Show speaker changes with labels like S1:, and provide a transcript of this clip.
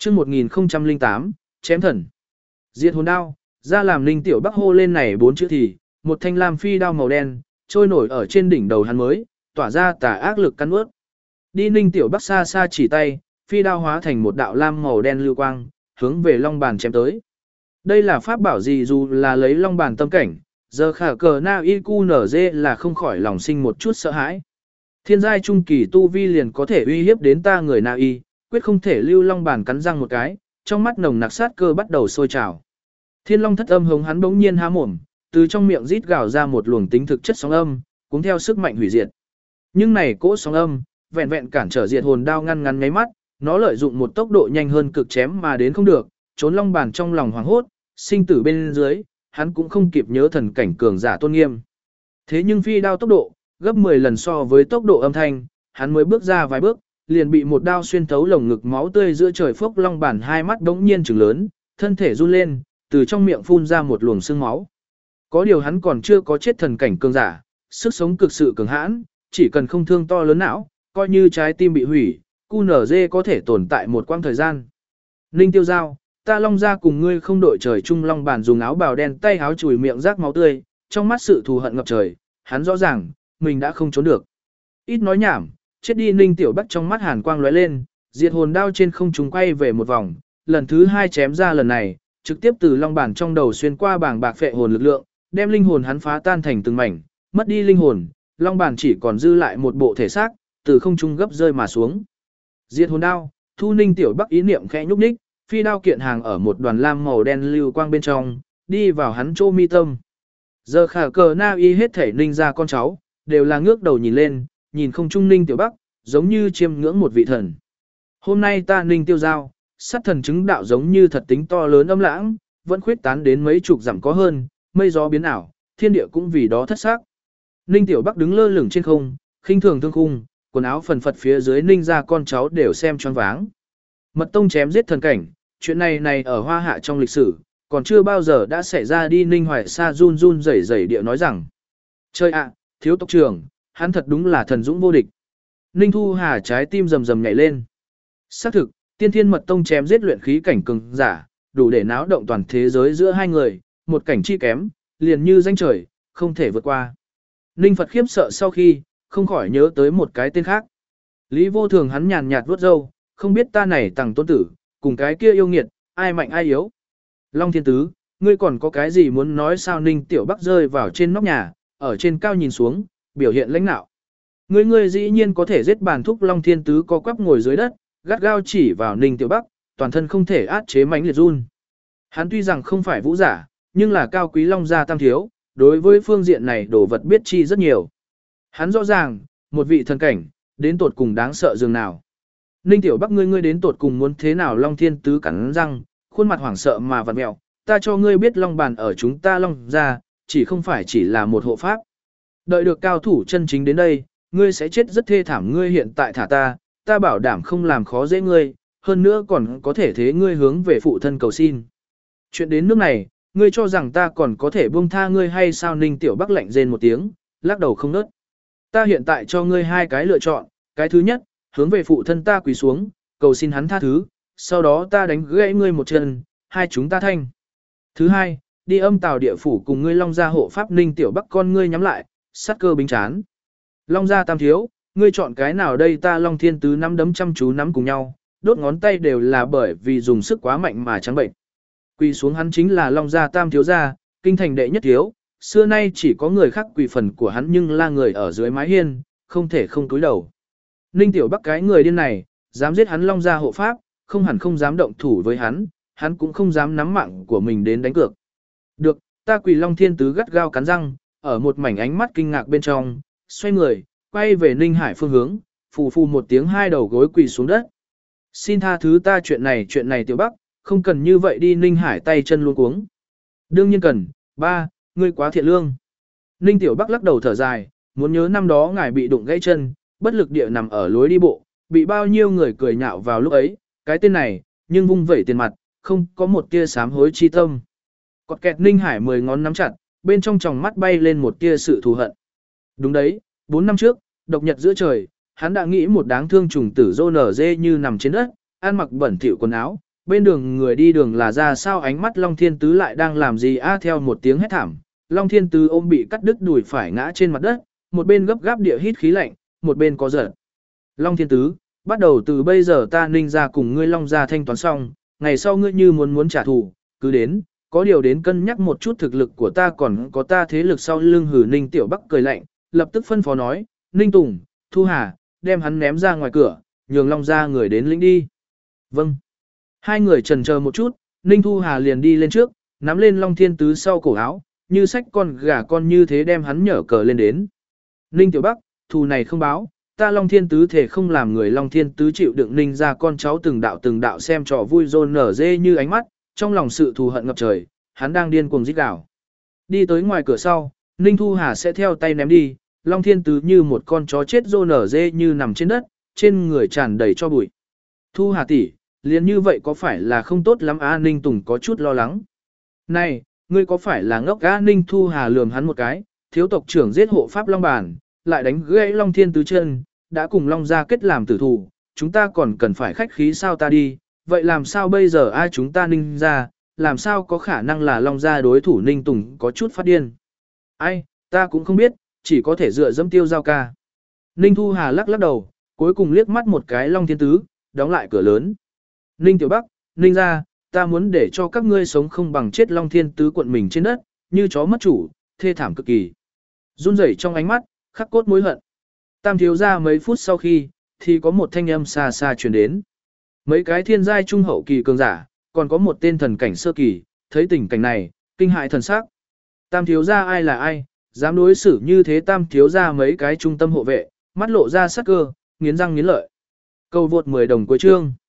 S1: Chương 1008, chém thần. Diệt hồn đao, ra làm Ninh Tiểu Bắc hô lên này 4 chữ thì, một thanh lam phi đao màu đen, trôi nổi ở trên đỉnh đầu hắn mới, tỏa ra tà ác lực cắn nuốt. Đi Ninh Tiểu Bắc xa xa chỉ tay, phi đao hóa thành một đạo lam màu đen lưu quang, hướng về long bàn chém tới. Đây là pháp bảo gì dù là lấy long bàn tâm cảnh, giờ khả cờ na y cu nở dê là không khỏi lòng sinh một chút sợ hãi. Thiên giai trung kỳ tu vi liền có thể uy hiếp đến ta người na y, quyết không thể lưu long bàn cắn răng một cái, trong mắt nồng nặc sát cơ bắt đầu sôi trào. Thiên long thất âm hống hắn bỗng nhiên há mồm, từ trong miệng rít gào ra một luồng tính thực chất sóng âm, cuốn theo sức mạnh hủy diệt. Nhưng này cỗ sóng âm, vẹn vẹn cản trở diệt hồn đao ngăn ngắn nháy mắt, nó lợi dụng một tốc độ nhanh hơn cực chém mà đến không được, trốn long bàn trong lòng hoảng hốt, sinh tử bên dưới, hắn cũng không kịp nhớ thần cảnh cường giả tôn nghiêm. Thế nhưng phi đao tốc độ, gấp 10 lần so với tốc độ âm thanh, hắn mới bước ra vài bước, liền bị một đao xuyên thấu lồng ngực, máu tươi giữa trời phốc long bản hai mắt đống nhiên trừng lớn, thân thể run lên, từ trong miệng phun ra một luồng sương máu. Có điều hắn còn chưa có chết thần cảnh cường giả, sức sống cực sự cường hãn, chỉ cần không thương to lớn não, coi như trái tim bị hủy, QNZ có thể tồn tại một quãng thời gian. Ninh Tiêu Giao, ta long ra cùng ngươi không đội trời chung. Long bản dùng áo bào đen tay áo chùi miệng rác máu tươi, trong mắt sự thù hận ngập trời, hắn rõ ràng, mình đã không trốn được. Ít nói nhảm, chết đi. Ninh Tiểu Bắc trong mắt hàn quang lóe lên, diệt hồn đao trên không trung quay về một vòng, lần thứ 2 chém ra, lần này, trực tiếp từ long bản trong đầu xuyên qua bảng bạc phệ hồn lực lượng, đem linh hồn hắn phá tan thành từng mảnh, mất đi linh hồn, long bản chỉ còn dư lại một bộ thể xác, từ không trung gấp rơi mà xuống. Diệt hồn đao, thu. Ninh Tiểu Bắc ý niệm khẽ nhúc nhích, phi đao kiện hàng ở một đoàn lam màu đen lưu quang bên trong, đi vào hắn chỗ mi tâm. Giờ khả cờ na y hết thể ninh ra con cháu, đều là ngước đầu nhìn lên, nhìn không trung Ninh Tiểu Bắc, giống như chiêm ngưỡng một vị thần. Hôm nay ta Ninh Tiêu Giao, sát thần chứng đạo giống như thật tính to lớn âm lãng, vẫn khuyết tán đến mấy chục dặm có hơn, mây gió biến ảo, thiên địa cũng vì đó thất sắc. Ninh Tiểu Bắc đứng lơ lửng trên không, khinh thường thương khung, quần áo phần phật phía dưới Ninh ra con cháu đều xem choáng váng. Mật tông chém giết thần cảnh, chuyện này ở Hoa Hạ trong lịch sử, còn chưa bao giờ đã xảy ra. Đi Ninh Hoài Sa run run rẩy rẩy địa nói rằng: Trời ạ, thiếu tộc trưởng, hắn thật đúng là thần dũng vô địch. Ninh Thu Hà trái tim rầm rầm nhảy lên. Xác thực, tiên thiên mật tông chém giết luyện khí cảnh cường giả, đủ để náo động toàn thế giới giữa hai người, một cảnh chi kém, liền như danh trời, không thể vượt qua. Ninh Phật khiếp sợ sau khi, không khỏi nhớ tới một cái tên khác. Lý Vô Thường hắn nhàn nhạt vuốt râu, không biết ta này tàng tôn tử, cùng cái kia yêu nghiệt, ai mạnh ai yếu. Long Thiên Tứ, ngươi còn có cái gì muốn nói sao? Ninh Tiểu Bắc rơi vào trên nóc nhà, ở trên cao nhìn xuống, biểu hiện lãnh nạo. Ngươi dĩ nhiên có thể giết bàn thúc. Long Thiên Tứ co quắp ngồi dưới đất, gắt gao chỉ vào Ninh Tiểu Bắc, toàn thân không thể át chế mãnh liệt run. Hắn tuy rằng không phải vũ giả, nhưng là cao quý Long gia tam thiếu, đối với phương diện này đồ vật biết chi rất nhiều. Hắn rõ ràng, một vị thần cảnh, đến tột cùng đáng sợ dường nào. Ninh Tiểu Bắc, ngươi đến tột cùng muốn thế nào? Long Thiên Tứ cắn răng, khuôn mặt hoảng sợ mà vặn mẹo. Ta cho ngươi biết, long bàn ở chúng ta Long gia, chỉ không phải chỉ là một hộ pháp. Đợi được cao thủ chân chính đến đây, ngươi sẽ chết rất thê thảm. Ngươi hiện tại thả ta, ta bảo đảm không làm khó dễ ngươi, hơn nữa còn có thể thế ngươi hướng về phụ thân cầu xin. Chuyện đến nước này, ngươi cho rằng ta còn có thể buông tha ngươi hay sao? Ninh Tiểu Bắc lạnh rên một tiếng, lắc đầu không nớt. Ta hiện tại cho ngươi hai cái lựa chọn, cái thứ nhất, hướng về phụ thân ta quỳ xuống, cầu xin hắn tha thứ, sau đó ta đánh gãy ngươi một chân, hai chúng ta thanh. Thứ hai, đi âm tào địa phủ cùng ngươi Long gia hộ pháp. Ninh Tiểu Bắc con ngươi nhắm lại, sát cơ bính chán. Long gia tam thiếu, ngươi chọn cái nào đây? Ta Long Thiên Tứ nắm đấm chăm chú nắm cùng nhau, đốt ngón tay đều là bởi vì dùng sức quá mạnh mà trắng bệnh. Quỳ xuống hắn chính là Long gia tam thiếu gia, kinh thành đệ nhất thiếu, xưa nay chỉ có người khác quỳ phần của hắn, nhưng là người ở dưới mái hiên, không thể không cúi đầu. Ninh Tiểu Bắc cái người điên này, dám giết hắn Long gia hộ pháp, không hẳn không dám động thủ với hắn cũng không dám nắm mạng của mình đến đánh cược. Được, ta quỳ. Long Thiên Tứ gắt gao cắn răng, ở một mảnh ánh mắt kinh ngạc bên trong, xoay người, quay về Ninh Hải phương hướng, phù phù một tiếng, hai đầu gối quỳ xuống đất. Xin tha thứ ta, chuyện này Tiểu Bắc, không cần như vậy đi. Ninh Hải tay chân luống cuống. Đương nhiên cần, ba, ngươi quá thiện lương. Ninh Tiểu Bắc lắc đầu thở dài, muốn nhớ năm đó ngài bị đụng gãy chân, bất lực địa nằm ở lối đi bộ, bị bao nhiêu người cười nhạo vào lúc ấy, cái tên này, nhưng vung vẩy tiền mặt, không có một tia sám hối chi tâm. Cọt kẹt. Ninh Hải 10 ngón nắm chặt, bên trong tròng mắt bay lên một tia sự thù hận. Đúng đấy, 4 năm trước, độc nhật giữa trời, hắn đã nghĩ một đáng thương trùng tử rô nở dê như nằm trên đất, ăn mặc bẩn thỉu quần áo, bên đường người đi đường là ra sao ánh mắt Long Thiên Tứ lại đang làm gì theo một tiếng hét thảm, Long Thiên Tứ ôm bị cắt đứt đùi phải ngã trên mặt đất, một bên gấp gáp địa hít khí lạnh, một bên có giận. Long Thiên Tứ, bắt đầu từ bây giờ ta Ninh gia cùng ngươi Long gia thanh toán xong, ngày sau ngươi như muốn trả thù, cứ đến, có điều đến cân nhắc một chút thực lực của ta còn có ta thế lực sau lưng hử Ninh Tiểu Bắc cười lạnh, lập tức phân phó nói, Ninh Tùng, Thu Hà, đem hắn ném ra ngoài cửa, nhường Long gia người đến lĩnh đi. Vâng. Hai người chần chờ một chút, Ninh Thu Hà liền đi lên trước, nắm lên Long Thiên Tứ sau cổ áo, như sách con gà con như thế đem hắn nhở cờ lên đến. Ninh Tiểu Bắc, thù này không báo, ta Long Thiên Tứ thể không làm người Long Thiên Tứ chịu đựng Ninh ra con cháu từng đạo xem trò vui rôn nở dê như ánh mắt, trong lòng sự thù hận ngập trời, hắn đang điên cuồng rít gào. Đi tới ngoài cửa sau, Ninh Thu Hà sẽ theo tay ném đi, Long Thiên Tứ như một con chó chết rôn nở dê như nằm trên đất, trên người tràn đầy cho bụi. Thu Hà tỷ, liền như vậy có phải là không tốt lắm Ninh Tùng có chút lo lắng. Này, ngươi có phải là ngốc Ninh Thu Hà lườm hắn một cái, thiếu tộc trưởng giết hộ pháp Long Bản, lại đánh gãy Long Thiên Tứ chân, đã cùng Long gia kết làm tử thủ, chúng ta còn cần phải khách khí sao ta đi, vậy làm sao bây giờ chúng ta Ninh gia, làm sao có khả năng là Long gia đối thủ Ninh Tùng có chút phát điên. Ai, ta cũng không biết, chỉ có thể dựa dẫm Tiêu Giao ca. Ninh Thu Hà lắc lắc đầu, cuối cùng liếc mắt một cái Long Thiên Tứ, đóng lại cửa lớn. Ninh Tiểu Bắc, Ninh gia, ta muốn để cho các ngươi sống không bằng chết Long Thiên Tứ cuộn mình trên đất, như chó mất chủ, thê thảm cực kỳ. Run rẩy trong ánh mắt, khắc cốt mối hận. Tam thiếu ra mấy phút sau khi, thì có một thanh âm xa xa truyền đến. Mấy cái thiên giai trung hậu kỳ cường giả, còn có một tên thần cảnh sơ kỳ, thấy tình cảnh này, kinh hại thần sắc. Tam thiếu ra ai là ai, dám đối xử như thế tam thiếu ra mấy cái trung tâm hộ vệ, mắt lộ ra sắc cơ, nghiến răng nghiến lợi. Câu vượt 10 đồng cuối chương.